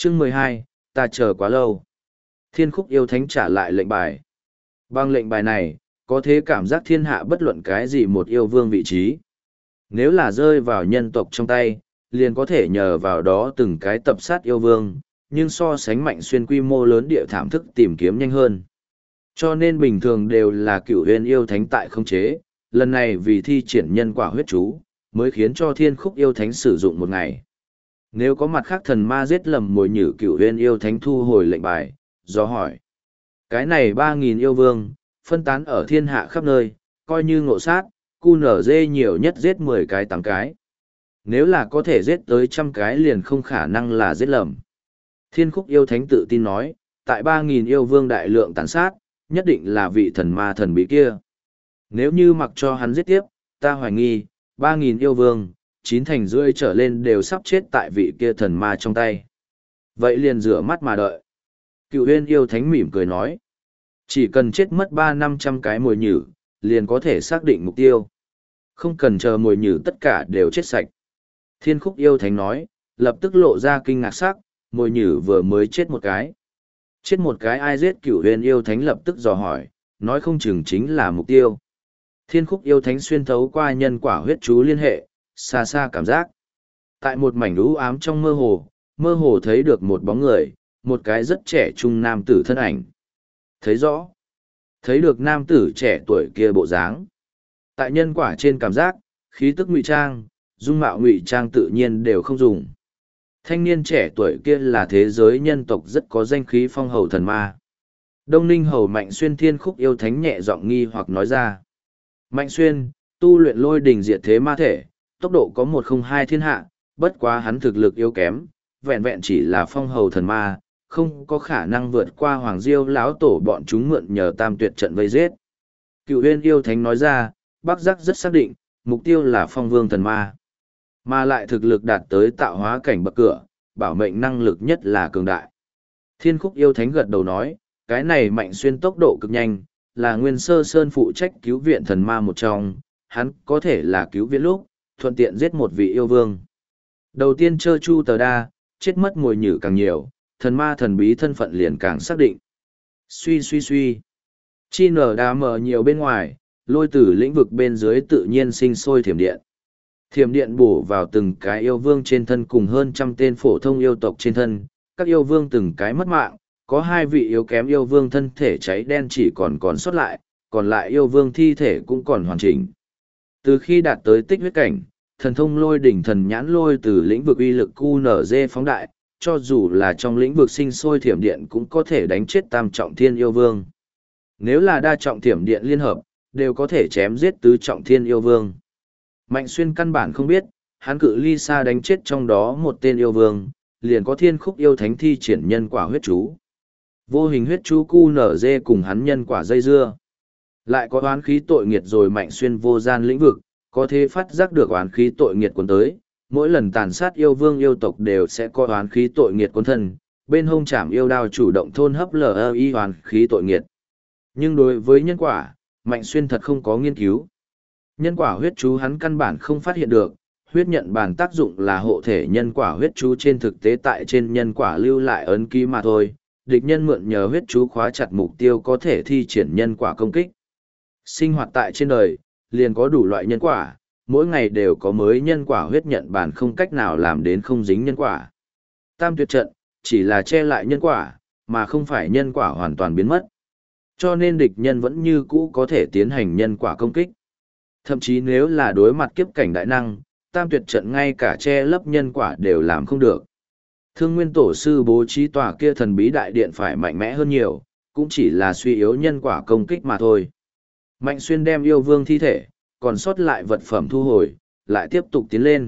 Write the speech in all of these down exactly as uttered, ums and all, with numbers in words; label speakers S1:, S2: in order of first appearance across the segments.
S1: Chương mười hai, ta chờ quá lâu. Thiên khúc yêu thánh trả lại lệnh bài. Bằng lệnh bài này, có thế cảm giác thiên hạ bất luận cái gì một yêu vương vị trí. Nếu là rơi vào nhân tộc trong tay, liền có thể nhờ vào đó từng cái tập sát yêu vương, nhưng so sánh Mạnh Xuyên quy mô lớn địa thảm thức tìm kiếm nhanh hơn. Cho nên bình thường đều là cựu huyền yêu thánh tại không chế, lần này vì thi triển nhân quả huyết chú, mới khiến cho thiên khúc yêu thánh sử dụng một ngày. Nếu có mặt khác thần ma giết lầm mồi nhử cựu huyền yêu thánh thu hồi lệnh bài, do hỏi. Cái này ba nghìn yêu vương, phân tán ở thiên hạ khắp nơi, coi như ngộ sát, cu nở dê nhiều nhất giết mười cái tám cái. Nếu là có thể giết tới trăm cái liền không khả năng là giết lầm. Thiên khúc yêu thánh tự tin nói, tại ba nghìn yêu vương đại lượng tàn sát, nhất định là vị thần ma thần bí kia. Nếu như mặc cho hắn giết tiếp, ta hoài nghi, ba nghìn yêu vương, chín thành rưỡi trở lên đều sắp chết tại vị kia thần ma trong tay. Vậy liền rửa mắt mà đợi. Cựu huyên yêu thánh mỉm cười nói, chỉ cần chết mất ba năm trăm cái mồi nhử, liền có thể xác định mục tiêu. Không cần chờ mồi nhử tất cả đều chết sạch. Thiên khúc yêu thánh nói, lập tức lộ ra kinh ngạc sắc, mồi nhử vừa mới chết một cái. Chết một cái ai giết cửu huyền yêu thánh lập tức dò hỏi, nói không chừng chính là mục tiêu. Thiên khúc yêu thánh xuyên thấu qua nhân quả huyết chú liên hệ, xa xa cảm giác. Tại một mảnh u ám trong mơ hồ, mơ hồ thấy được một bóng người, một cái rất trẻ trung nam tử thân ảnh. Thấy rõ. Thấy được nam tử trẻ tuổi kia bộ dáng. Tại nhân quả trên cảm giác, khí tức ngụy trang, dung mạo ngụy trang tự nhiên đều không dùng. Thanh niên trẻ tuổi kia là thế giới nhân tộc rất có danh khí phong hầu thần ma. Đông Ninh hầu Mạnh Xuyên thiên khúc yêu thánh nhẹ giọng nghi hoặc nói ra. Mạnh Xuyên, tu luyện lôi đình diệt thế ma thể, tốc độ có một không hai thiên hạ, bất quá hắn thực lực yếu kém, vẹn vẹn chỉ là phong hầu thần ma, không có khả năng vượt qua Hoàng Diêu lão tổ bọn chúng mượn nhờ tam tuyệt trận vây giết. Cựu huyên yêu thánh nói ra, Bắc Giác rất xác định, mục tiêu là phong vương thần ma. Mà lại thực lực đạt tới tạo hóa cảnh bậc cửa, bảo mệnh năng lực nhất là cường đại. Thiên khúc yêu thánh gật đầu nói, cái này Mạnh Xuyên tốc độ cực nhanh, là Nguyên Sơ Sơn phụ trách cứu viện thần ma một trong, hắn có thể là cứu viện lúc, thuận tiện giết một vị yêu vương. Đầu tiên Chơ Chu Tờ Đa, chết mất mồi nhử càng nhiều, thần ma thần bí thân phận liền càng xác định. Suy suy suy. Chi nở đá mờ nhiều bên ngoài, lôi tử lĩnh vực bên dưới tự nhiên sinh sôi thiểm điện. Thiểm điện bổ vào từng cái yêu vương trên thân cùng hơn trăm tên phổ thông yêu tộc trên thân, các yêu vương từng cái mất mạng, có hai vị yếu kém yêu vương thân thể cháy đen chỉ còn còn sót lại, còn lại yêu vương thi thể cũng còn hoàn chỉnh. Từ khi đạt tới tích huyết cảnh, thần thông lôi đỉnh thần nhãn lôi từ lĩnh vực uy lực Q N Z phóng đại, cho dù là trong lĩnh vực sinh sôi thiểm điện cũng có thể đánh chết tam trọng thiên yêu vương. Nếu là đa trọng thiểm điện liên hợp, đều có thể chém giết tứ trọng thiên yêu vương. Mạnh Xuyên căn bản không biết, hắn cự ly xa đánh chết trong đó một tên yêu vương, liền có thiên khúc yêu thánh thi triển nhân quả huyết chú. Vô hình huyết chú Q N Z cùng hắn nhân quả dây dưa. Lại có oán khí tội nghiệt rồi Mạnh Xuyên vô gian lĩnh vực, có thể phát giác được oán khí tội nghiệt cuốn tới. Mỗi lần tàn sát yêu vương yêu tộc đều sẽ có oán khí tội nghiệt cuốn thân, bên hông chạm yêu đao chủ động thôn hấp lờ y oán khí tội nghiệt. Nhưng đối với nhân quả, Mạnh Xuyên thật không có nghiên cứu. Nhân quả huyết chú hắn căn bản không phát hiện được, huyết nhận bản tác dụng là hộ thể nhân quả huyết chú trên thực tế tại trên nhân quả lưu lại ấn ký mà thôi, địch nhân mượn nhờ huyết chú khóa chặt mục tiêu có thể thi triển nhân quả công kích. Sinh hoạt tại trên đời, liền có đủ loại nhân quả, mỗi ngày đều có mới nhân quả huyết nhận bản không cách nào làm đến không dính nhân quả. Tam tuyệt trận, chỉ là che lại nhân quả, mà không phải nhân quả hoàn toàn biến mất. Cho nên địch nhân vẫn như cũ có thể tiến hành nhân quả công kích. Thậm chí nếu là đối mặt kiếp cảnh đại năng, tam tuyệt trận ngay cả che lấp nhân quả đều làm không được. Thương Nguyên Tổ sư bố trí tòa kia thần bí đại điện phải mạnh mẽ hơn nhiều, cũng chỉ là suy yếu nhân quả công kích mà thôi. Mạnh Xuyên đem yêu vương thi thể, còn sót lại vật phẩm thu hồi, lại tiếp tục tiến lên.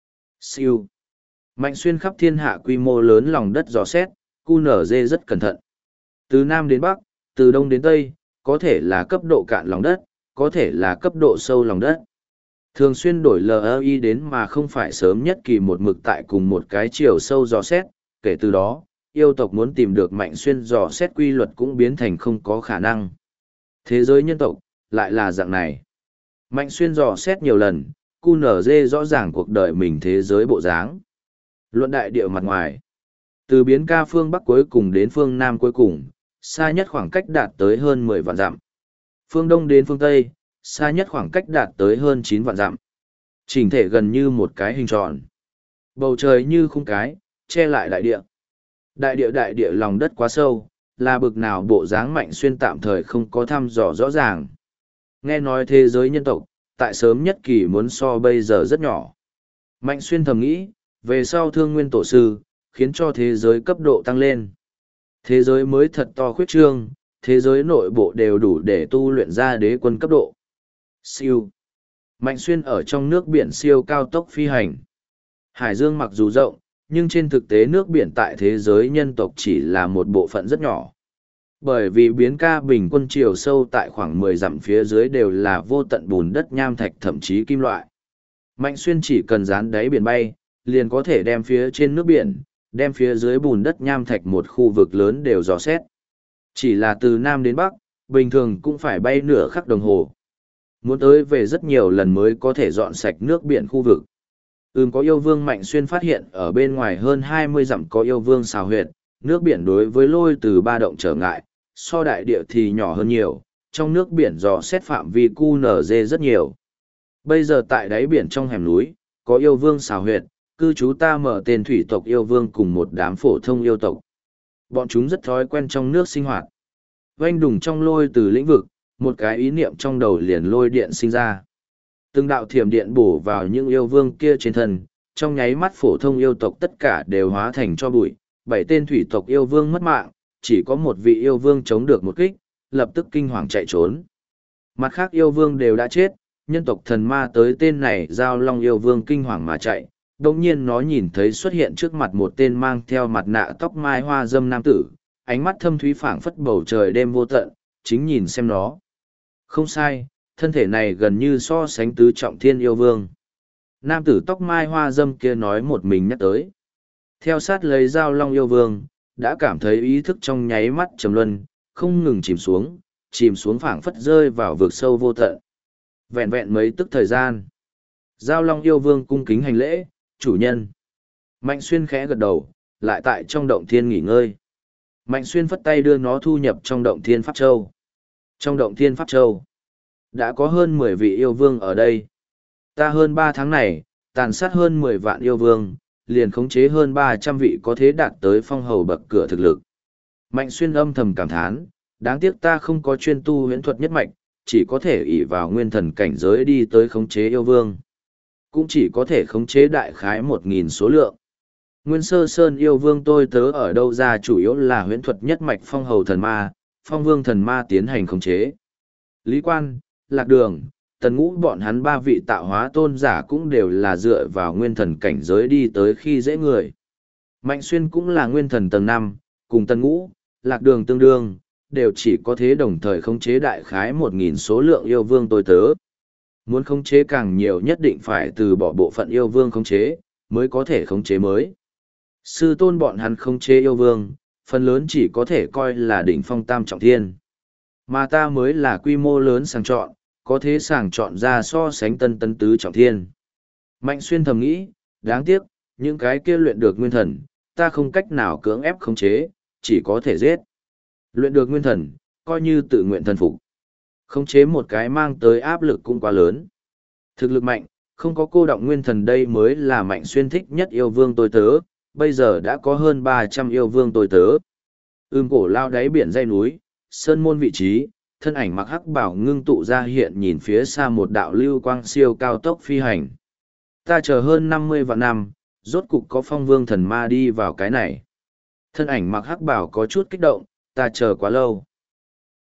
S1: Siêu. Mạnh Xuyên khắp thiên hạ quy mô lớn lòng đất dò xét, Q N Z rất cẩn thận. Từ Nam đến Bắc, từ Đông đến Tây, có thể là cấp độ cạn lòng đất, có thể là cấp độ sâu lòng đất. Thường xuyên đổi lờ i đến mà không phải sớm nhất kỳ một mực tại cùng một cái chiều sâu dò xét, kể từ đó, yêu tộc muốn tìm được Mạnh Xuyên dò xét quy luật cũng biến thành không có khả năng. Thế giới nhân tộc, lại là dạng này. Mạnh Xuyên dò xét nhiều lần, Q N Z rõ ràng cuộc đời mình thế giới bộ dáng. Luận đại địa mặt ngoài. Từ biến ca phương Bắc cuối cùng đến phương Nam cuối cùng, xa nhất khoảng cách đạt tới hơn mười vạn dặm. Phương Đông đến phương Tây, xa nhất khoảng cách đạt tới hơn chín vạn dặm. Chỉnh thể gần như một cái hình tròn. Bầu trời như khung cái, che lại đại địa. Đại địa đại địa lòng đất quá sâu, là bực nào bộ dáng Mạnh Xuyên tạm thời không có thăm dò rõ ràng. Nghe nói thế giới nhân tộc, tại sớm nhất kỳ muốn so bây giờ rất nhỏ. Mạnh Xuyên thầm nghĩ, về sau thương nguyên tổ sư, khiến cho thế giới cấp độ tăng lên. Thế giới mới thật to khuyết trương, thế giới nội bộ đều đủ để tu luyện ra đế quân cấp độ. Siêu. Mạnh Xuyên ở trong nước biển siêu cao tốc phi hành. Hải dương mặc dù rộng, nhưng trên thực tế nước biển tại thế giới nhân tộc chỉ là một bộ phận rất nhỏ. Bởi vì biến ca bình quân chiều sâu tại khoảng mười dặm phía dưới đều là vô tận bùn đất nham thạch thậm chí kim loại. Mạnh Xuyên chỉ cần dán đáy biển bay, liền có thể đem phía trên nước biển, đem phía dưới bùn đất nham thạch một khu vực lớn đều dò xét. Chỉ là từ Nam đến Bắc, bình thường cũng phải bay nửa khắc đồng hồ. Muốn tới về rất nhiều lần mới có thể dọn sạch nước biển khu vực. Ừm có yêu vương Mạnh Xuyên phát hiện ở bên ngoài hơn hai mươi dặm có yêu vương xào huyệt, nước biển đối với lôi từ ba động trở ngại, so đại địa thì nhỏ hơn nhiều, trong nước biển dò xét phạm vi cu nở dê rất nhiều. Bây giờ tại đáy biển trong hẻm núi, có yêu vương xào huyệt, cư trú ta mở tên thủy tộc yêu vương cùng một đám phổ thông yêu tộc. Bọn chúng rất thói quen trong nước sinh hoạt. Vanh đùng trong lôi từ lĩnh vực, một cái ý niệm trong đầu liền lôi điện sinh ra. Từng đạo thiểm điện bổ vào những yêu vương kia trên thân, trong nháy mắt phổ thông yêu tộc tất cả đều hóa thành cho bụi, bảy tên thủy tộc yêu vương mất mạng, chỉ có một vị yêu vương chống được một kích, lập tức kinh hoàng chạy trốn. Mặt khác yêu vương đều đã chết, nhân tộc thần ma tới tên này giao long yêu vương kinh hoàng mà chạy, đồng nhiên nó nhìn thấy xuất hiện trước mặt một tên mang theo mặt nạ tóc mai hoa dâm nam tử, ánh mắt thâm thúy phảng phất bầu trời đêm vô tận, chính nhìn xem nó. Không sai, thân thể này gần như so sánh tứ trọng thiên yêu vương. Nam tử tóc mai hoa dâm kia nói một mình nhắc tới. Theo sát lấy giao long yêu vương, đã cảm thấy ý thức trong nháy mắt trầm luân, không ngừng chìm xuống, chìm xuống phảng phất rơi vào vực sâu vô tận. Vẹn vẹn mấy tức thời gian. Giao long yêu vương cung kính hành lễ, chủ nhân. Mạnh Xuyên khẽ gật đầu, lại tại trong động thiên nghỉ ngơi. Mạnh Xuyên phất tay đưa nó thu nhập trong động thiên Pháp Châu. Trong động thiên Pháp Châu, đã có hơn mười vị yêu vương ở đây. Ta hơn ba tháng này, tàn sát hơn mười vạn yêu vương, liền khống chế hơn ba trăm vị có thế đạt tới phong hầu bậc cửa thực lực. Mạnh Xuyên âm thầm cảm thán, đáng tiếc ta không có chuyên tu huyễn thuật nhất mạch, chỉ có thể ỷ vào nguyên thần cảnh giới đi tới khống chế yêu vương. Cũng chỉ có thể khống chế đại khái một nghìn số lượng. Nguyên sơ sơn yêu vương tôi tớ ở đâu ra chủ yếu là huyễn thuật nhất mạch phong hầu thần ma, phong vương thần ma tiến hành khống chế. Lý Quan, Lạc Đường, Tần Ngũ bọn hắn ba vị tạo hóa tôn giả cũng đều là dựa vào nguyên thần cảnh giới đi tới khi dễ người. Mạnh Xuyên cũng là nguyên thần tầng năm, cùng Tần Ngũ, Lạc Đường tương đương, đều chỉ có thế đồng thời khống chế đại khái một nghìn số lượng yêu vương tôi tớ. Muốn khống chế càng nhiều nhất định phải từ bỏ bộ phận yêu vương khống chế, mới có thể khống chế mới. Sư tôn bọn hắn khống chế yêu vương, phần lớn chỉ có thể coi là đỉnh phong tam trọng thiên. Mà ta mới là quy mô lớn sàng chọn, có thế sàng chọn ra so sánh tân tân tứ trọng thiên. Mạnh Xuyên thầm nghĩ, đáng tiếc, những cái kia luyện được nguyên thần, ta không cách nào cưỡng ép khống chế, chỉ có thể giết. Luyện được nguyên thần, coi như tự nguyện thần phục. Khống chế một cái mang tới áp lực cũng quá lớn. Thực lực mạnh, không có cô động nguyên thần đây mới là Mạnh Xuyên thích nhất yêu vương tôi tớ, bây giờ đã có hơn ba trăm yêu vương tôi tớ. Ưm cổ lao đáy biển dây núi, sơn môn vị trí, thân ảnh mặc hắc bảo ngưng tụ ra hiện nhìn phía xa một đạo lưu quang siêu cao tốc phi hành. Ta chờ hơn năm mươi vạn năm, rốt cục có phong vương thần ma đi vào cái này. Thân ảnh mặc hắc bảo có chút kích động, ta chờ quá lâu.